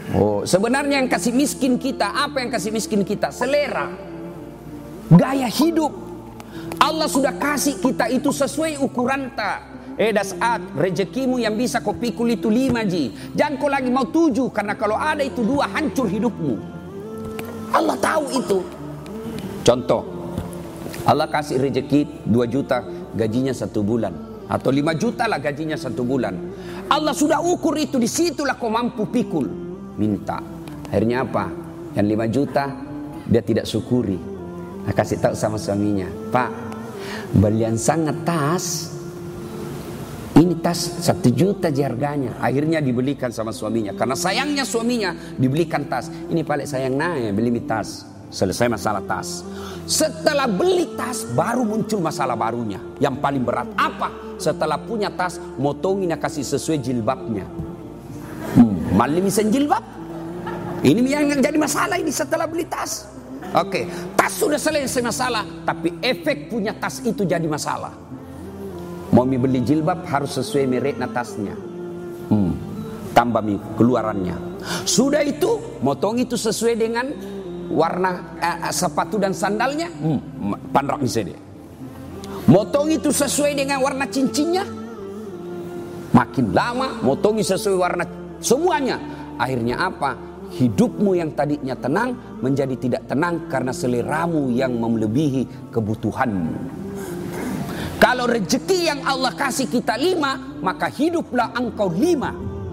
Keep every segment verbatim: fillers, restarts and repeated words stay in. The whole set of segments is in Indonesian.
Oh, sebenarnya yang kasih miskin kita, apa yang kasih miskin kita? Selera, gaya hidup. Allah sudah kasih kita itu sesuai ukuran tak. Eh dasat, rezekimu yang bisa kau pikul itu lima ji. Jangan kau lagi mau tujuh, karena kalau ada itu dua hancur hidupmu. Allah tahu itu. Contoh, Allah kasih rezeki dua juta, gajinya satu bulan. Atau lima juta lah gajinya satu bulan. Allah sudah ukur itu, disitulah kau mampu pikul. Minta. Akhirnya apa? Yang lima juta dia tidak syukuri. Nah, kasih tahu sama suaminya, Pak, belian sangat tas. Ini tas satu juta harganya. Akhirnya dibelikan sama suaminya. Karena sayangnya suaminya dibelikan tas. Ini paling sayang naik beli tas. Selesai masalah tas. Setelah beli tas baru muncul masalah barunya. Yang paling berat apa? Setelah punya tas, motongnya kasih sesuai jilbabnya. Hmm, malah bisa jilbab. Ini yang jadi masalah ini setelah beli tas. Oke, tas sudah selesai masalah, tapi efek punya tas itu jadi masalah. Mau beli jilbab harus sesuai mereknya tasnya. Hmm, tambah mi keluarannya. Sudah itu, motong itu sesuai dengan warna eh, sepatu dan sandalnya. Hmm, pandrak misalnya. Motong itu sesuai dengan warna cincinnya. Makin lama, motongi sesuai warna semuanya. Akhirnya apa? Hidupmu yang tadinya tenang menjadi tidak tenang karena seleramu yang melebihi kebutuhanmu. Kalau rezeki yang Allah kasih kita lima, maka hiduplah engkau lima.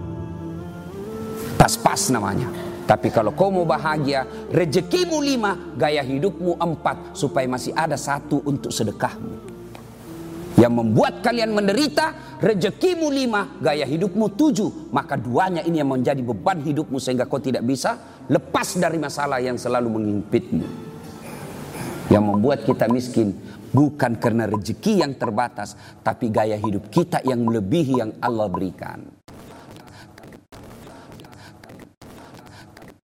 Pas-pas namanya. Tapi kalau kau mau bahagia, rezekimu lima, gaya hidupmu empat, supaya masih ada satu untuk sedekahmu. Yang membuat kalian menderita, rezekimu lima, gaya hidupmu tujuh, maka duanya ini yang menjadi beban hidupmu sehingga kau tidak bisa lepas dari masalah yang selalu mengimpitmu. Yang membuat kita miskin bukan karena rezeki yang terbatas, tapi gaya hidup kita yang melebihi yang Allah berikan.